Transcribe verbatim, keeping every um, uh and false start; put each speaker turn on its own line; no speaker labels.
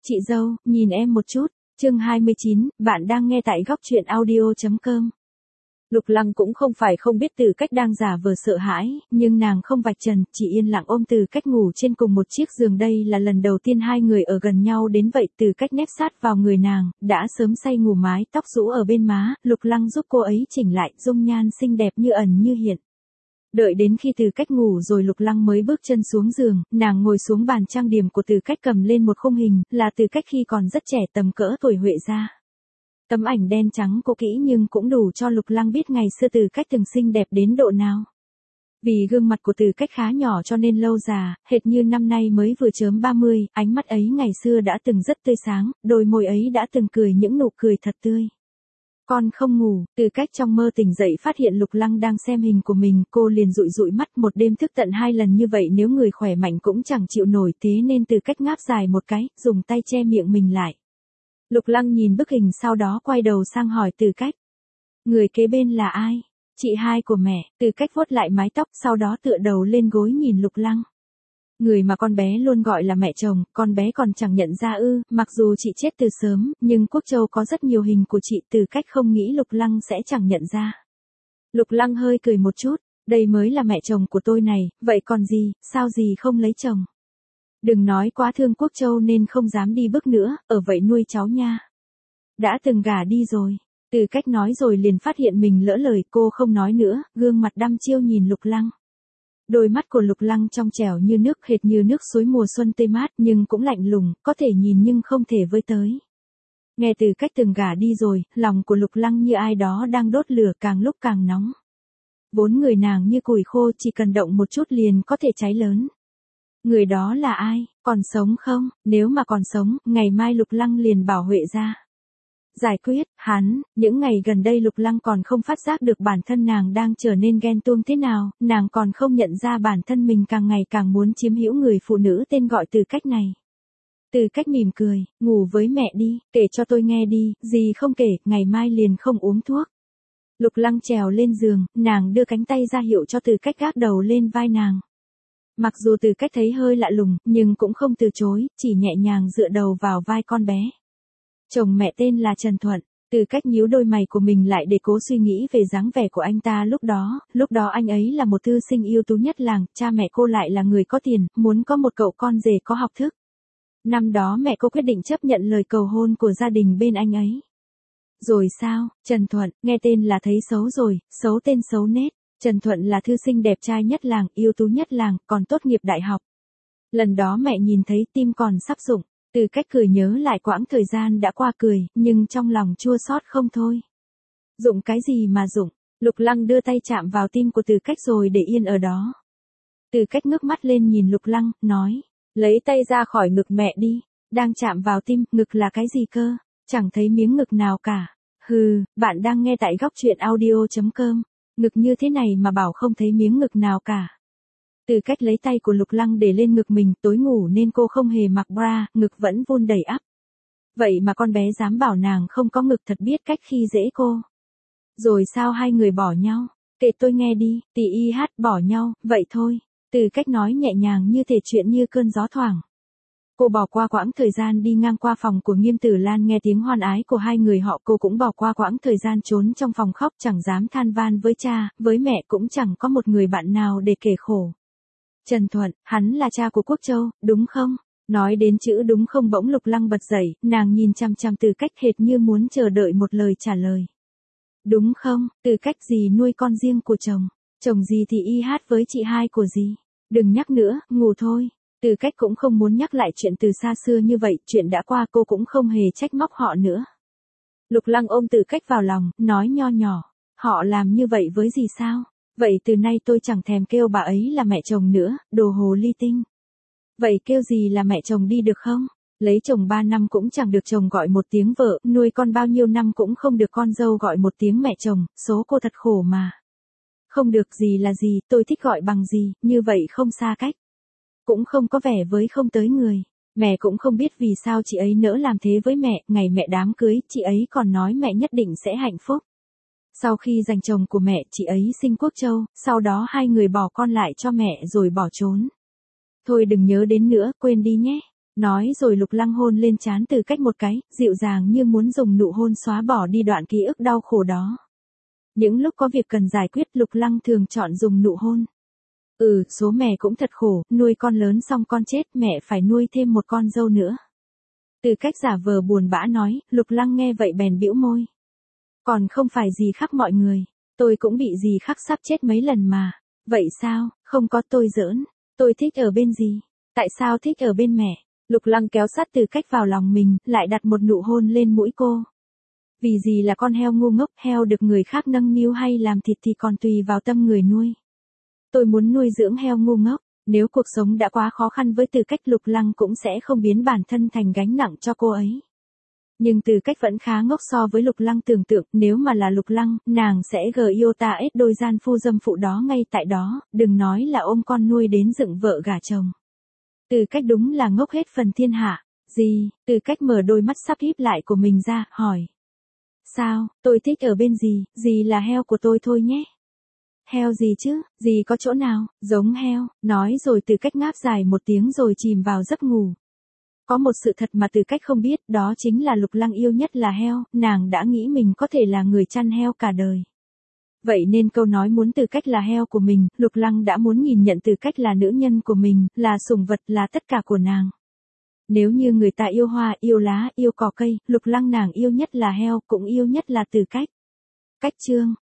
Chị dâu, nhìn em một chút. Chương hai mươi chín, bạn đang nghe tại góc truyện audio chấm com. Lục Lăng cũng không phải không biết Từ Cách đang giả vờ sợ hãi, nhưng nàng không vạch trần, chỉ yên lặng ôm Từ Cách ngủ trên cùng một chiếc giường. Đây là lần đầu tiên hai người ở gần nhau đến vậy. Từ Cách nép sát vào người nàng, đã sớm say ngủ, mái tóc rũ ở bên má, Lục Lăng giúp cô ấy chỉnh lại, dung nhan xinh đẹp như ẩn như hiện. Đợi đến khi Từ Cách ngủ rồi, Lục Lăng mới bước chân xuống giường, nàng ngồi xuống bàn trang điểm của Từ Cách, cầm lên một khung hình, là Từ Cách khi còn rất trẻ, tầm cỡ tuổi Huệ gia. Tấm ảnh đen trắng cũ kỹ nhưng cũng đủ cho Lục Lăng biết ngày xưa Từ Cách từng xinh đẹp đến độ nào. Vì gương mặt của Từ Cách khá nhỏ cho nên lâu già, hệt như năm nay mới vừa chớm ba mươi, ánh mắt ấy ngày xưa đã từng rất tươi sáng, đôi môi ấy đã từng cười những nụ cười thật tươi. Con không ngủ, Từ Cách trong mơ tỉnh dậy phát hiện Lục Lăng đang xem hình của mình, cô liền dụi dụi mắt, một đêm thức tận hai lần như vậy nếu người khỏe mạnh cũng chẳng chịu nổi, thế nên Từ Cách ngáp dài một cái, dùng tay che miệng mình lại. Lục Lăng nhìn bức hình sau đó quay đầu sang hỏi Từ Cách. Người kế bên là ai? Chị hai của mẹ. Từ Cách vuốt lại mái tóc, sau đó tựa đầu lên gối nhìn Lục Lăng. Người mà con bé luôn gọi là mẹ chồng, con bé còn chẳng nhận ra ư? Mặc dù chị chết từ sớm, nhưng Quốc Châu có rất nhiều hình của chị. Từ Cách không nghĩ Lục Lăng sẽ chẳng nhận ra. Lục Lăng hơi cười một chút, đây mới là mẹ chồng của tôi này, vậy còn gì, sao gì không lấy chồng? Đừng nói quá thương Quốc Châu nên không dám đi bước nữa, ở vậy nuôi cháu nha. Đã từng gả đi rồi. Từ Cách nói rồi liền phát hiện mình lỡ lời, cô không nói nữa, gương mặt đăm chiêu nhìn Lục Lăng. Đôi mắt của Lục Lăng trong trẻo như nước, hệt như nước suối mùa xuân tươi mát, nhưng cũng lạnh lùng, có thể nhìn nhưng không thể với tới. Nghe Từ Cách từng gả đi rồi, lòng của Lục Lăng như ai đó đang đốt lửa, càng lúc càng nóng. Vốn người nàng như củi khô, chỉ cần động một chút liền có thể cháy lớn. Người đó là ai, còn sống không? Nếu mà còn sống, ngày mai Lục Lăng liền bảo Huệ ra giải quyết hắn. Những ngày gần đây Lục Lăng còn không phát giác được bản thân nàng đang trở nên ghen tuông thế nào, nàng còn không nhận ra bản thân mình càng ngày càng muốn chiếm hữu người phụ nữ tên gọi Từ Cách này. Từ Cách mỉm cười, ngủ với mẹ đi, kể cho tôi nghe đi, gì không kể, ngày mai liền không uống thuốc. Lục Lăng trèo lên giường, nàng đưa cánh tay ra hiệu cho Từ Cách gác đầu lên vai nàng. Mặc dù Từ Cách thấy hơi lạ lùng, nhưng cũng không từ chối, chỉ nhẹ nhàng dựa đầu vào vai con bé. Chồng mẹ tên là Trần Thuận. Từ Cách nhíu đôi mày của mình lại để cố suy nghĩ về dáng vẻ của anh ta lúc đó, lúc đó anh ấy là một thư sinh ưu tú nhất làng, cha mẹ cô lại là người có tiền, muốn có một cậu con rể có học thức. Năm đó mẹ cô quyết định chấp nhận lời cầu hôn của gia đình bên anh ấy. Rồi sao, Trần Thuận, nghe tên là thấy xấu rồi, xấu tên xấu nết. Trần Thuận là thư sinh đẹp trai nhất làng, ưu tú nhất làng, còn tốt nghiệp đại học. Lần đó mẹ nhìn thấy tim còn sắp rụng. Từ Cách cười nhớ lại quãng thời gian đã qua, cười, nhưng trong lòng chua xót không thôi. Dụng cái gì mà dụng? Lục Lăng đưa tay chạm vào tim của Từ Cách rồi để yên ở đó. Từ Cách ngước mắt lên nhìn Lục Lăng, nói, lấy tay ra khỏi ngực mẹ đi. Đang chạm vào tim, ngực là cái gì cơ? Chẳng thấy miếng ngực nào cả. Hừ, bạn đang nghe tại góc truyện audio chấm com. Ngực như thế này mà bảo không thấy miếng ngực nào cả. Từ Cách lấy tay của Lục Lăng để lên ngực mình, tối ngủ nên cô không hề mặc bra, ngực vẫn vun đầy ắp. Vậy mà con bé dám bảo nàng không có ngực, thật biết cách khi dễ cô. Rồi sao hai người bỏ nhau? Kể tôi nghe đi, tì y hát bỏ nhau, vậy thôi. Từ Cách nói nhẹ nhàng như thể chuyện như cơn gió thoảng. Cô bỏ qua quãng thời gian đi ngang qua phòng của Nghiêm Tử Lan nghe tiếng hoan ái của hai người họ, cô cũng bỏ qua quãng thời gian trốn trong phòng khóc, chẳng dám than van với cha, với mẹ, cũng chẳng có một người bạn nào để kể khổ. Trần Thuận, hắn là cha của Quốc Châu, đúng không? Nói đến chữ đúng không bỗng Lục Lăng bật dậy, nàng nhìn chằm chằm Từ Cách hệt như muốn chờ đợi một lời trả lời. Đúng không, Từ Cách gì nuôi con riêng của chồng, chồng gì thì y hát với chị hai của gì. Đừng nhắc nữa, ngủ thôi. Từ Cách cũng không muốn nhắc lại chuyện từ xa xưa như vậy, chuyện đã qua cô cũng không hề trách móc họ nữa. Lục Lăng ôm Từ Cách vào lòng, nói nho nhỏ, họ làm như vậy với gì sao? Vậy từ nay tôi chẳng thèm kêu bà ấy là mẹ chồng nữa, đồ hồ ly tinh. Vậy kêu gì là mẹ chồng đi được không? Lấy chồng ba năm cũng chẳng được chồng gọi một tiếng vợ, nuôi con bao nhiêu năm cũng không được con dâu gọi một tiếng mẹ chồng, số cô thật khổ mà. Không được gì là gì, tôi thích gọi bằng gì, như vậy không xa cách. Cũng không có vẻ với không tới người. Mẹ cũng không biết vì sao chị ấy nỡ làm thế với mẹ, ngày mẹ đám cưới, chị ấy còn nói mẹ nhất định sẽ hạnh phúc. Sau khi giành chồng của mẹ, chị ấy sinh Quốc Châu, sau đó hai người bỏ con lại cho mẹ rồi bỏ trốn. Thôi đừng nhớ đến nữa, quên đi nhé. Nói rồi Lục Lăng hôn lên trán Từ Cách một cái, dịu dàng như muốn dùng nụ hôn xóa bỏ đi đoạn ký ức đau khổ đó. Những lúc có việc cần giải quyết Lục Lăng thường chọn dùng nụ hôn. Ừ, số mẹ cũng thật khổ, nuôi con lớn xong con chết mẹ phải nuôi thêm một con dâu nữa. Từ Cách giả vờ buồn bã nói, Lục Lăng nghe vậy bèn bĩu môi. Còn không phải gì khác mọi người, tôi cũng bị gì khác sắp chết mấy lần mà. Vậy sao, không có tôi giỡn, tôi thích ở bên gì, tại sao thích ở bên mẹ. Lục Lăng kéo sát Từ Cách vào lòng mình, lại đặt một nụ hôn lên mũi cô. Vì gì là con heo ngu ngốc, heo được người khác nâng niu hay làm thịt thì còn tùy vào tâm người nuôi. Tôi muốn nuôi dưỡng heo ngu ngốc, nếu cuộc sống đã quá khó khăn với Từ Cách Lục Lăng cũng sẽ không biến bản thân thành gánh nặng cho cô ấy. Nhưng Từ Cách vẫn khá ngốc so với Lục Lăng tưởng tượng, nếu mà là Lục Lăng, nàng sẽ gờ yêu ta ết đôi gian phu dâm phụ đó ngay tại đó, đừng nói là ôm con nuôi đến dựng vợ gả chồng. Từ Cách đúng là ngốc hết phần thiên hạ. Gì? Từ Cách mở đôi mắt sắp híp lại của mình ra, hỏi. Sao, tôi thích ở bên gì, gì là heo của tôi thôi nhé. Heo gì chứ, gì có chỗ nào, giống heo, nói rồi Từ Cách ngáp dài một tiếng rồi chìm vào giấc ngủ. Có một sự thật mà Từ Cách không biết, đó chính là Lục Lăng yêu nhất là heo, nàng đã nghĩ mình có thể là người chăn heo cả đời. Vậy nên câu nói muốn Từ Cách là heo của mình, Lục Lăng đã muốn nhìn nhận Từ Cách là nữ nhân của mình, là sủng vật, là tất cả của nàng. Nếu như người ta yêu hoa, yêu lá, yêu cỏ cây, Lục Lăng nàng yêu nhất là heo, cũng yêu nhất là Từ Cách. Cách chương